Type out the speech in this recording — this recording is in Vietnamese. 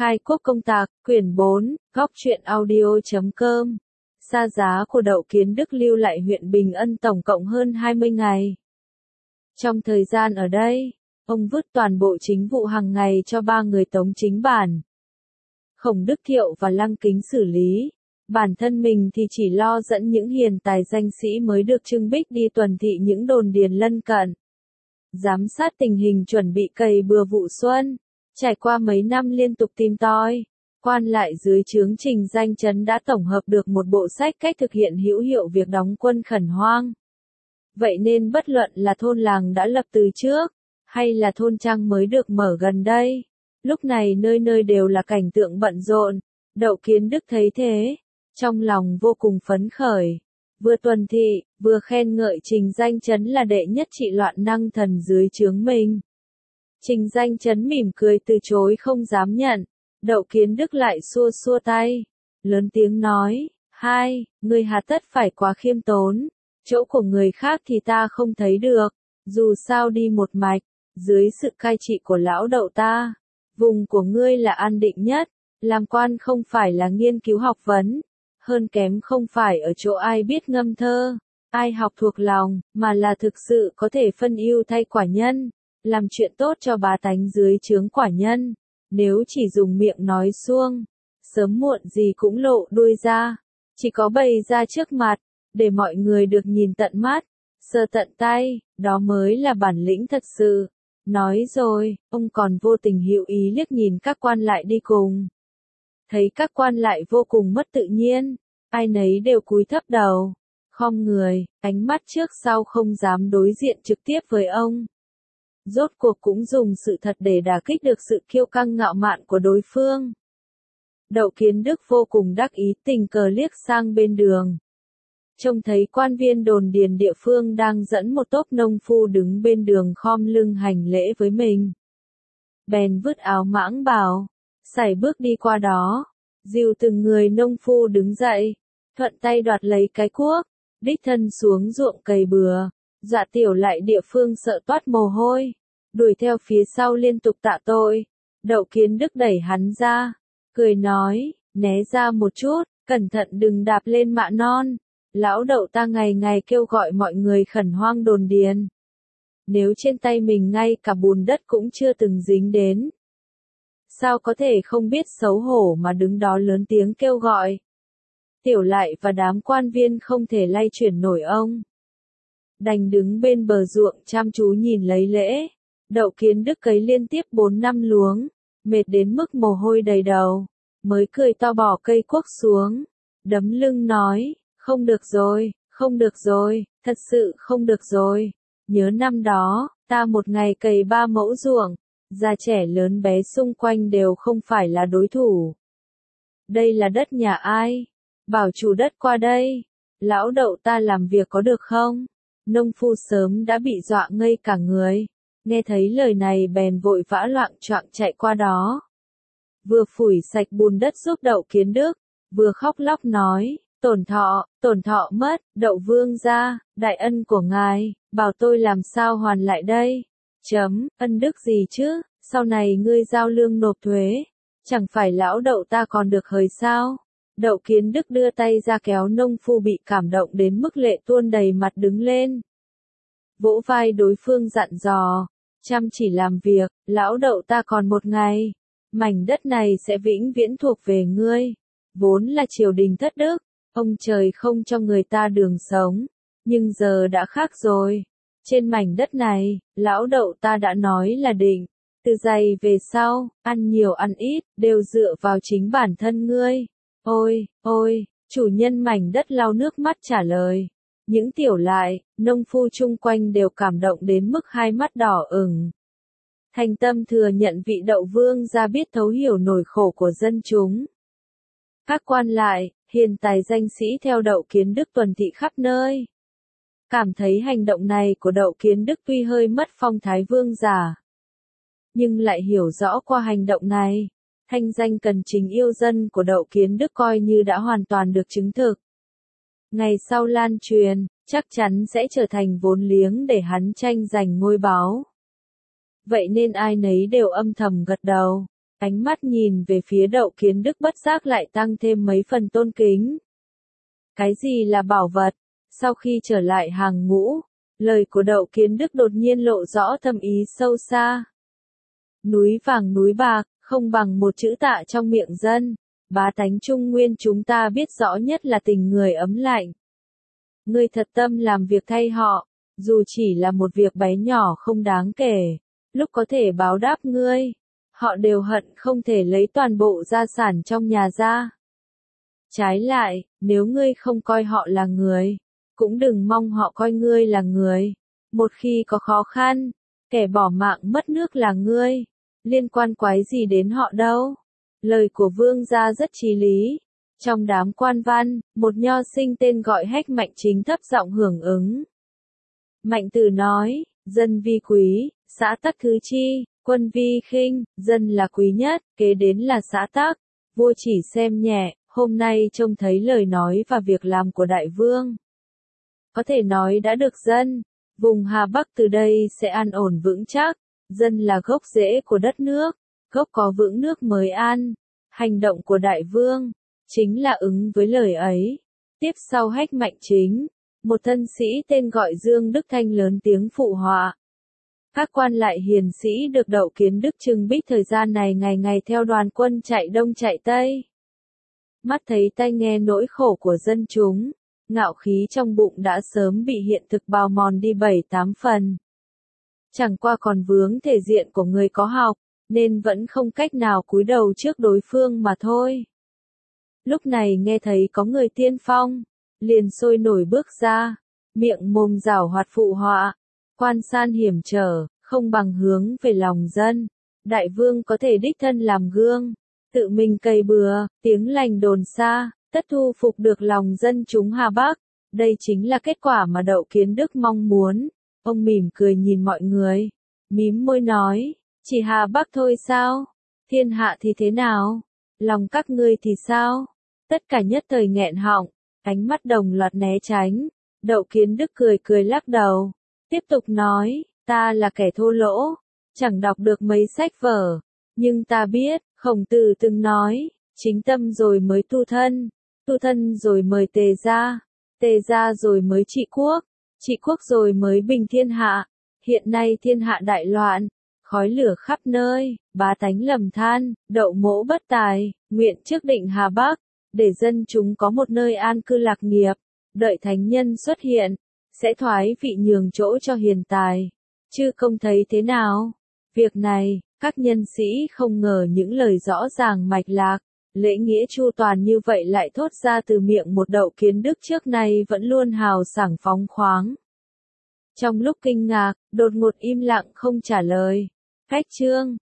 Khai quốc công tạc, quyển 4, góc truyện audio.com. Xa giá của Đậu Kiến Đức lưu lại huyện Bình Ân tổng cộng hơn 20 ngày. Trong thời gian ở đây, ông vứt toàn bộ chính vụ hàng ngày cho 3 người Tống Chính Bản, Khổng Đức Thiệu và Lăng Kính xử lý. Bản thân mình thì chỉ lo dẫn những hiền tài danh sĩ mới được trưng bích đi tuần thị những đồn điền lân cận, giám sát tình hình chuẩn bị cày bừa vụ xuân. Trải qua mấy năm liên tục tìm tòi, quan lại dưới trướng Trình Danh Chấn đã tổng hợp được một bộ sách cách thực hiện hữu hiệu việc đóng quân khẩn hoang. Vậy nên bất luận là thôn làng đã lập từ trước, hay là thôn trang mới được mở gần đây, lúc này nơi nơi đều là cảnh tượng bận rộn. Đậu Kiến Đức thấy thế, trong lòng vô cùng phấn khởi, vừa tuần thị, vừa khen ngợi Trình Danh Chấn là đệ nhất trị loạn năng thần dưới trướng mình. Trình Danh Chấn mỉm cười từ chối không dám nhận. Đậu Kiến Đức lại xua xua tay, lớn tiếng nói, ngươi hà tất phải quá khiêm tốn, chỗ của người khác thì ta không thấy được, dù sao đi một mạch, dưới sự cai trị của lão Đậu ta, vùng của ngươi là an định nhất, làm quan không phải là nghiên cứu học vấn, hơn kém không phải ở chỗ ai biết ngâm thơ, ai học thuộc lòng, mà là thực sự có thể phân ưu thay quả nhân, làm chuyện tốt cho bá tánh dưới trướng quả nhân. Nếu chỉ dùng miệng nói suông, sớm muộn gì cũng lộ đuôi ra, chỉ có bày ra trước mặt, để mọi người được nhìn tận mắt, sờ tận tay, đó mới là bản lĩnh thật sự. Nói rồi, ông còn vô tình hữu ý liếc nhìn các quan lại đi cùng. Thấy các quan lại vô cùng mất tự nhiên, ai nấy đều cúi thấp đầu, khom người, ánh mắt trước sau không dám đối diện trực tiếp với ông. Rốt cuộc cũng dùng sự thật để đả kích được sự kiêu căng ngạo mạn của đối phương. Đậu Kiến Đức vô cùng đắc ý, tình cờ liếc sang bên đường, trông thấy quan viên đồn điền địa phương đang dẫn một tốp nông phu đứng bên đường khom lưng hành lễ với mình. Bèn vứt áo mãng bào, sải bước đi qua đó, dìu từng người nông phu đứng dậy, thuận tay đoạt lấy cái cuốc, đích thân xuống ruộng cày bừa. Dạ tiểu lại địa phương sợ toát mồ hôi, đuổi theo phía sau liên tục tạ tội. Đậu Kiến Đức đẩy hắn ra, cười nói, né ra một chút, cẩn thận đừng đạp lên mạ non. Lão Đậu ta ngày ngày kêu gọi mọi người khẩn hoang đồn điền. Nếu trên tay mình ngay cả bùn đất cũng chưa từng dính đến, sao có thể không biết xấu hổ mà đứng đó lớn tiếng kêu gọi. Tiểu lại và đám quan viên không thể lay chuyển nổi ông, đành đứng bên bờ ruộng chăm chú nhìn lấy lễ. Đậu Kiến Đức cấy liên tiếp 4 năm luống, mệt đến mức mồ hôi đầy đầu, mới cười to bỏ cây cuốc xuống, đấm lưng nói, không được rồi, thật sự không được rồi. Nhớ năm đó, ta một ngày cày 3 mẫu ruộng, già trẻ lớn bé xung quanh đều không phải là đối thủ. Đây là đất nhà ai? Bảo chủ đất qua đây, lão Đậu ta làm việc có được không? Nông phu sớm đã bị dọa ngây cả người, nghe thấy lời này bèn vội vã loạng choạng chạy qua đó. Vừa phủi sạch bùn đất giúp Đậu Kiến Đức, vừa khóc lóc nói, tổn thọ mất, Đậu vương gia, đại ân của ngài, bảo tôi làm sao hoàn lại đây? Ân đức gì chứ, sau này ngươi giao lương nộp thuế, chẳng phải lão Đậu ta còn được hời sao? Đậu Kiến Đức đưa tay ra kéo nông phu bị cảm động đến mức lệ tuôn đầy mặt đứng lên. Vỗ vai đối phương dặn dò, chăm chỉ làm việc, lão Đậu ta còn một ngày, mảnh đất này sẽ vĩnh viễn thuộc về ngươi. Vốn là triều đình thất đức, ông trời không cho người ta đường sống, nhưng giờ đã khác rồi. Trên mảnh đất này, lão Đậu ta đã nói là định, từ giày về sau, ăn nhiều ăn ít, đều dựa vào chính bản thân ngươi. Ôi, chủ nhân mảnh đất lau nước mắt trả lời. Những tiểu lại, nông phu chung quanh đều cảm động đến mức hai mắt đỏ ửng. Thành tâm thừa nhận vị Đậu vương gia biết thấu hiểu nỗi khổ của dân chúng. Các quan lại, hiền tài danh sĩ theo Đậu Kiến Đức tuần thị khắp nơi. Cảm thấy hành động này của Đậu Kiến Đức tuy hơi mất phong thái vương giả, nhưng lại hiểu rõ qua hành động này, thanh danh cần chính yêu dân của Đậu Kiến Đức coi như đã hoàn toàn được chứng thực. Ngày sau lan truyền, chắc chắn sẽ trở thành vốn liếng để hắn tranh giành ngôi báu. Vậy nên ai nấy đều âm thầm gật đầu. Ánh mắt nhìn về phía Đậu Kiến Đức bất giác lại tăng thêm mấy phần tôn kính. Cái gì là bảo vật? Sau khi trở lại hàng ngũ, lời của Đậu Kiến Đức đột nhiên lộ rõ thâm ý sâu xa. Núi vàng núi bạc, không bằng một chữ tạ trong miệng dân. Bá tánh Trung Nguyên chúng ta biết rõ nhất là tình người ấm lạnh. Ngươi thật tâm làm việc thay họ, dù chỉ là một việc bé nhỏ không đáng kể, lúc có thể báo đáp ngươi, họ đều hận không thể lấy toàn bộ gia sản trong nhà ra. Trái lại, nếu ngươi không coi họ là người, cũng đừng mong họ coi ngươi là người. Một khi có khó khăn, kẻ bỏ mạng mất nước là ngươi, liên quan quái gì đến họ đâu. Lời của vương gia rất chí lý. Trong đám quan văn, một nho sinh tên gọi Hách Mạnh Chính thấp giọng hưởng ứng. Mạnh Tử nói, dân vi quý, xã tắc thứ chi, quân vi khinh, dân là quý nhất, kế đến là xã tắc. Vua chỉ xem nhẹ, hôm nay trông thấy lời nói và việc làm của đại vương. Có thể nói đã được dân, vùng Hà Bắc từ đây sẽ an ổn vững chắc, dân là gốc rễ của đất nước, gốc có vững nước mới an. Hành động của đại vương chính là ứng với lời ấy. Tiếp sau Hách Mạnh Chính, một thân sĩ tên gọi Dương Đức Thanh lớn tiếng phụ họa. Các quan lại hiền sĩ được Đậu Kiến Đức trưng bích thời gian này ngày ngày theo đoàn quân chạy đông chạy tây. Mắt thấy tai nghe nỗi khổ của dân chúng, ngạo khí trong bụng đã sớm bị hiện thực bào mòn đi 7-8 phần. Chẳng qua còn vướng thể diện của người có học, nên vẫn không cách nào cúi đầu trước đối phương mà thôi. Lúc này nghe thấy có người tiên phong, liền sôi nổi bước ra, miệng mồm giảo hoạt phụ họa, quan san hiểm trở, không bằng hướng về lòng dân. Đại vương có thể đích thân làm gương, tự mình cày bừa, tiếng lành đồn xa, tất thu phục được lòng dân chúng Hà Bắc. Đây chính là kết quả mà Đậu Kiến Đức mong muốn. Ông mỉm cười nhìn mọi người, mím môi nói, chỉ Hà Bắc thôi sao? Thiên hạ thì thế nào? Lòng các ngươi thì sao? Tất cả nhất thời nghẹn họng, ánh mắt đồng loạt né tránh. Đậu Kiến Đức cười cười lắc đầu, tiếp tục nói, ta là kẻ thô lỗ, chẳng đọc được mấy sách vở, nhưng ta biết, Khổng Tử từng nói, chính tâm rồi mới tu thân rồi mới tề gia rồi mới trị quốc rồi mới bình thiên hạ. Hiện nay thiên hạ đại loạn, khói lửa khắp nơi, bá tánh lầm than, Đậu mỗ bất tài, nguyện trước định Hà Bắc, để dân chúng có một nơi an cư lạc nghiệp, đợi thánh nhân xuất hiện, sẽ thoái vị nhường chỗ cho hiền tài. Chư công thấy thế nào? Việc này, các nhân sĩ không ngờ những lời rõ ràng mạch lạc, lễ nghĩa chu toàn như vậy lại thốt ra từ miệng một Đậu Kiến Đức trước nay vẫn luôn hào sảng phóng khoáng. Trong lúc kinh ngạc, đột ngột im lặng không trả lời. Cách chương